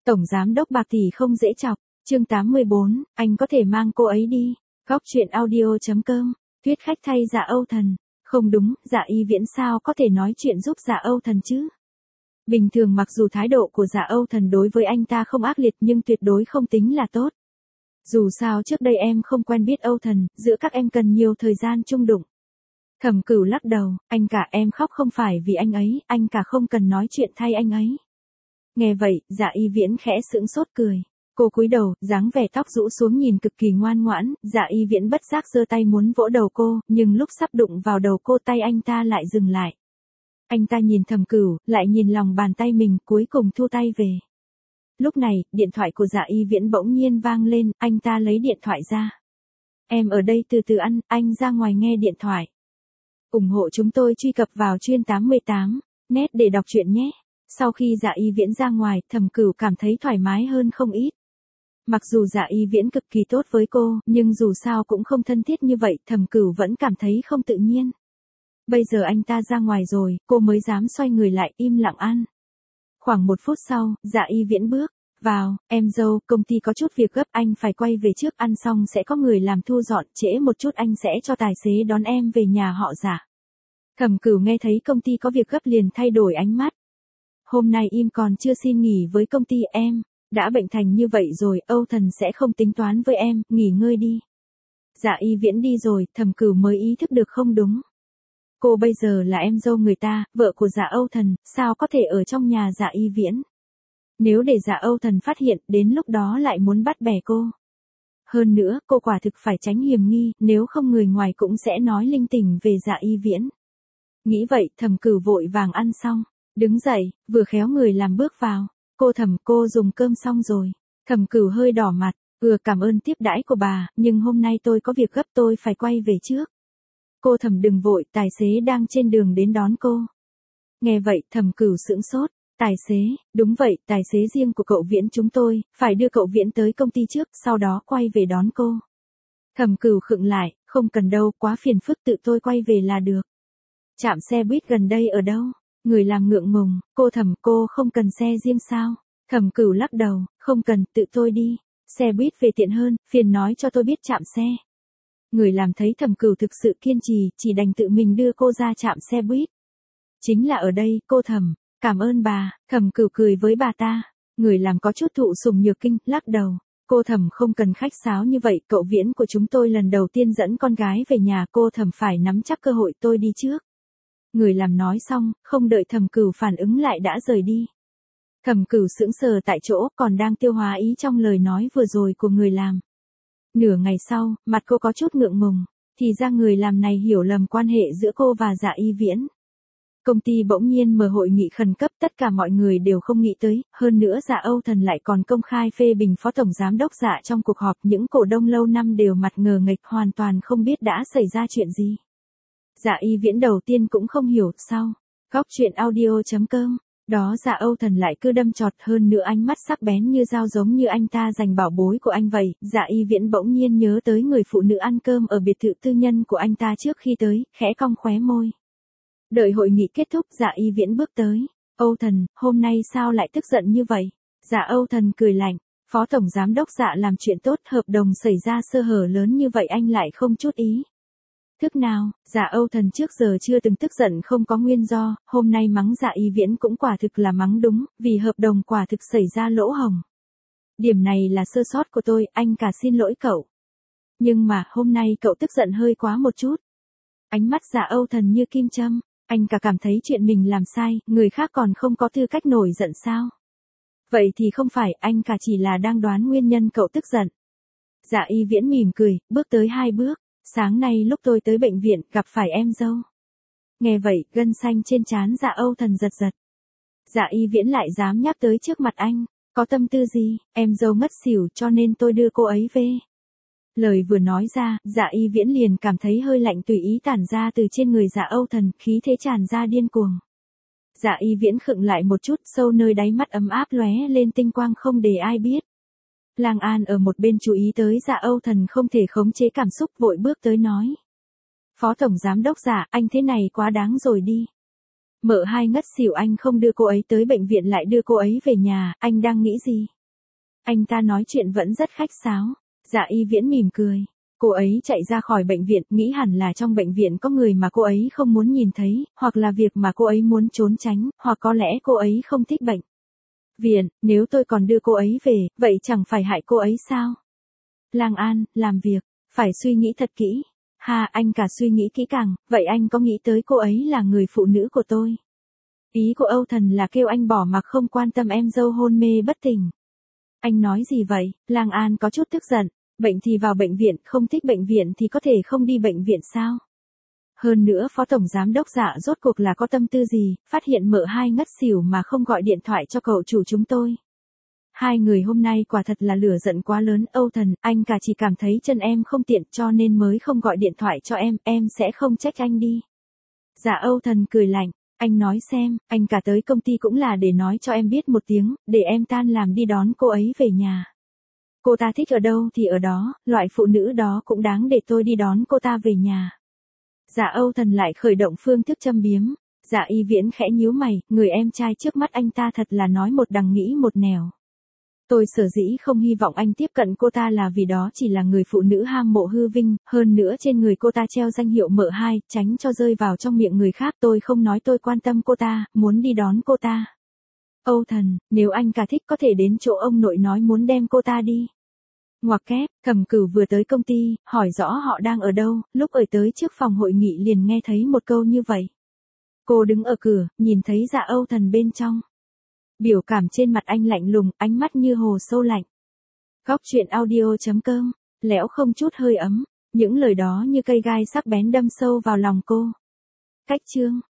Tổng giám đốc Bạc Tỷ không dễ chọc, chương 84, anh có thể mang cô ấy đi. Góc truyện audio.com, thuyết khách thay Dạ Âu Thần. Không đúng, Dạ Y Viễn sao có thể nói chuyện giúp Dạ Âu Thần chứ? Bình thường mặc dù thái độ của Dạ Âu Thần đối với anh ta không ác liệt nhưng tuyệt đối không tính là tốt. Dù sao trước đây em không quen biết Âu Thần, giữa các em cần nhiều thời gian chung đụng. Thẩm Cửu lắc đầu, anh cả em khóc không phải vì anh ấy, anh cả không cần nói chuyện thay anh ấy. Nghe vậy, Dạ Y Viễn khẽ sững sốt cười. Cô cúi đầu, dáng vẻ tóc rũ xuống nhìn cực kỳ ngoan ngoãn, Dạ Y Viễn bất giác giơ tay muốn vỗ đầu cô, nhưng lúc sắp đụng vào đầu cô tay anh ta lại dừng lại. Anh ta nhìn Thẩm Cửu, lại nhìn lòng bàn tay mình, cuối cùng thu tay về. Lúc này, điện thoại của Dạ Y Viễn bỗng nhiên vang lên, anh ta lấy điện thoại ra. Em ở đây từ từ ăn, anh ra ngoài nghe điện thoại. Ủng hộ chúng tôi truy cập vào chuyên 88 net để đọc truyện nhé. Sau khi Dạ Y Viễn ra ngoài, Thẩm Cửu cảm thấy thoải mái hơn không ít. Mặc dù Dạ Y Viễn cực kỳ tốt với cô, nhưng dù sao cũng không thân thiết như vậy, Thẩm Cửu vẫn cảm thấy không tự nhiên. Bây giờ anh ta ra ngoài rồi, cô mới dám xoay người lại im lặng ăn. Khoảng 1 phút sau, Dạ Y Viễn bước vào, em dâu, công ty có chút việc gấp, anh phải quay về trước, ăn xong sẽ có người làm thu dọn, trễ một chút anh sẽ cho tài xế đón em về nhà họ Dạ. Thẩm Cửu nghe thấy công ty có việc gấp liền thay đổi ánh mắt. Hôm nay im còn chưa xin nghỉ với công ty em, đã bệnh thành như vậy rồi, Âu Thần sẽ không tính toán với em, nghỉ ngơi đi. Dạ Y Viễn đi rồi, Thẩm Cửu mới ý thức được không đúng. Cô bây giờ là em dâu người ta, vợ của Dạ Âu Thần, sao có thể ở trong nhà Dạ Y Viễn? Nếu để Dạ Âu Thần phát hiện, đến lúc đó lại muốn bắt bẻ cô. Hơn nữa, cô quả thực phải tránh hiểm nghi, nếu không người ngoài cũng sẽ nói linh tinh về Dạ Y Viễn. Nghĩ vậy, Thẩm Cửu vội vàng ăn xong, đứng dậy, vừa khéo người làm bước vào. Cô Thẩm, cô dùng cơm xong rồi. Thẩm Cửu hơi đỏ mặt, cảm ơn tiếp đãi của bà, nhưng hôm nay tôi có việc gấp, tôi phải quay về trước. Cô Thẩm đừng vội, tài xế đang trên đường đến đón cô. Nghe vậy, Thẩm Cửu sững sốt. Tài xế, đúng vậy, tài xế riêng của cậu Viễn chúng tôi, phải đưa cậu Viễn tới công ty trước, sau đó quay về đón cô. Thẩm Cửu khựng lại, không cần đâu, quá phiền phức, tự tôi quay về là được. Trạm xe buýt gần đây ở đâu? Người làm ngượng ngùng, cô Thẩm, cô không cần xe riêng sao? Thẩm Cửu lắc đầu, không cần, tự tôi đi. Xe buýt về tiện hơn, phiền nói cho tôi biết trạm xe. Người làm thấy Thẩm Cửu thực sự kiên trì, chỉ đành tự mình đưa cô ra trạm xe buýt. Chính là ở đây, cô Thẩm, cảm ơn bà. Thẩm Cửu cười với bà ta. Người làm có chút thụ sủng nhược kinh, lắc đầu. Cô Thẩm không cần khách sáo như vậy, cậu Viễn của chúng tôi lần đầu tiên dẫn con gái về nhà, cô Thẩm phải nắm chắc cơ hội, tôi đi trước. Người làm nói xong, không đợi Thẩm Cửu phản ứng lại đã rời đi. Thẩm Cửu sững sờ tại chỗ, còn đang tiêu hóa ý trong lời nói vừa rồi của người làm. Nửa ngày sau, mặt cô có chút ngượng ngùng, thì ra người làm này hiểu lầm quan hệ giữa cô và Dạ Y Viễn. Công ty bỗng nhiên mở hội nghị khẩn cấp, tất cả mọi người đều không nghĩ tới, hơn nữa Dạ Âu Thần lại còn công khai phê bình phó tổng giám đốc Dạ trong cuộc họp, những cổ đông lâu năm đều mặt ngờ nghệch, hoàn toàn không biết đã xảy ra chuyện gì. Dạ Y Viễn đầu tiên cũng không hiểu, sau, góc truyện audio.com, đó Dạ Âu Thần lại cứ đâm chọt, hơn nữa ánh mắt sắc bén như dao, giống như anh ta giành bảo bối của anh vậy. Dạ Y Viễn bỗng nhiên nhớ tới người phụ nữ ăn cơm ở biệt thự tư nhân của anh ta trước khi tới, khẽ cong khóe môi. Đợi hội nghị kết thúc, Dạ Y Viễn bước tới. Âu Thần, hôm nay sao lại tức giận như vậy? Dạ Âu Thần cười lạnh, phó tổng giám đốc Dạ làm chuyện tốt, hợp đồng xảy ra sơ hở lớn như vậy anh lại không chút ý thức nào? Dạ Âu Thần trước giờ chưa từng tức giận không có nguyên do, hôm nay mắng Dạ Y Viễn cũng quả thực là mắng đúng, vì hợp đồng quả thực xảy ra lỗ hổng. Điểm này là sơ sót của tôi, anh cả xin lỗi cậu. Nhưng mà, hôm nay cậu tức giận hơi quá một chút. Ánh mắt Dạ Âu Thần như kim châm, anh cả cảm thấy chuyện mình làm sai, người khác còn không có tư cách nổi giận sao? Vậy thì không phải, anh cả chỉ là đang đoán nguyên nhân cậu tức giận. Dạ Y Viễn mỉm cười, bước tới 2 bước. Sáng nay lúc tôi tới bệnh viện, gặp phải em dâu. Nghe vậy, gân xanh trên trán Dạ Âu Thần giật giật. Dạ Y Viễn lại dám nhắc tới trước mặt anh, có tâm tư gì? Em dâu ngất xỉu cho nên tôi đưa cô ấy về. Lời vừa nói ra, Dạ Y Viễn liền cảm thấy hơi lạnh tùy ý tản ra từ trên người Dạ Âu Thần, khí thế tràn ra điên cuồng. Dạ Y Viễn khựng lại một chút, sâu nơi đáy mắt ấm áp lóe lên tinh quang không để ai biết. Lang An ở một bên chú ý tới Dạ Âu Thần không thể khống chế cảm xúc, vội bước tới nói. Phó tổng giám đốc Dạ, anh thế này quá đáng rồi đi. Mợ hai ngất xỉu anh không đưa cô ấy tới bệnh viện lại đưa cô ấy về nhà, anh đang nghĩ gì? Anh ta nói chuyện vẫn rất khách sáo. Dạ Y Viễn mỉm cười. Cô ấy chạy ra khỏi bệnh viện, nghĩ hẳn là trong bệnh viện có người mà cô ấy không muốn nhìn thấy, hoặc là việc mà cô ấy muốn trốn tránh, hoặc có lẽ cô ấy không thích bệnh viện, nếu tôi còn đưa cô ấy về, vậy chẳng phải hại cô ấy sao? Lang An, làm việc, phải suy nghĩ thật kỹ. Ha, anh cả suy nghĩ kỹ càng, vậy anh có nghĩ tới cô ấy là người phụ nữ của tôi? Ý của Âu Thần là kêu anh bỏ mặc không quan tâm em dâu hôn mê bất tỉnh. Anh nói gì vậy? Lang An có chút tức giận. Bệnh thì vào bệnh viện, không thích bệnh viện thì có thể không đi bệnh viện sao? Hơn nữa Phó Tổng Giám Đốc Dạ rốt cuộc là có tâm tư gì, phát hiện mợ hai ngất xỉu mà không gọi điện thoại cho cậu chủ chúng tôi. Hai người hôm nay quả thật là lửa giận quá lớn. Âu Thần, anh cả chỉ cảm thấy chân em không tiện cho nên mới không gọi điện thoại cho em sẽ không trách anh đi. Dạ Âu Thần cười lạnh, anh nói xem, anh cả tới công ty cũng là để nói cho em biết một tiếng, để em tan làm đi đón cô ấy về nhà. Cô ta thích ở đâu thì ở đó, loại phụ nữ đó cũng đáng để tôi đi đón cô ta về nhà. Dạ Âu Thần lại khởi động phương thức châm biếm. Dạ Y Viễn khẽ nhíu mày, người em trai trước mắt anh ta thật là nói một đằng nghĩ một nẻo. Tôi sở dĩ không hy vọng anh tiếp cận cô ta là vì đó chỉ là người phụ nữ ham mộ hư vinh, hơn nữa trên người cô ta treo danh hiệu mợ hai, tránh cho rơi vào trong miệng người khác. Tôi không nói tôi quan tâm cô ta, muốn đi đón cô ta. Âu Thần, nếu anh cả thích có thể đến chỗ ông nội nói muốn đem cô ta đi. Ngoặc kép, Cẩm Cửu vừa tới công ty, hỏi rõ họ đang ở đâu, lúc ở tới trước phòng hội nghị liền nghe thấy một câu như vậy. Cô đứng ở cửa, nhìn thấy Dạ Âu Thần bên trong. Biểu cảm trên mặt anh lạnh lùng, ánh mắt như hồ sâu lạnh. Góc truyện audio.com, lẽo không chút hơi ấm, những lời đó như cây gai sắc bén đâm sâu vào lòng cô. Cách chương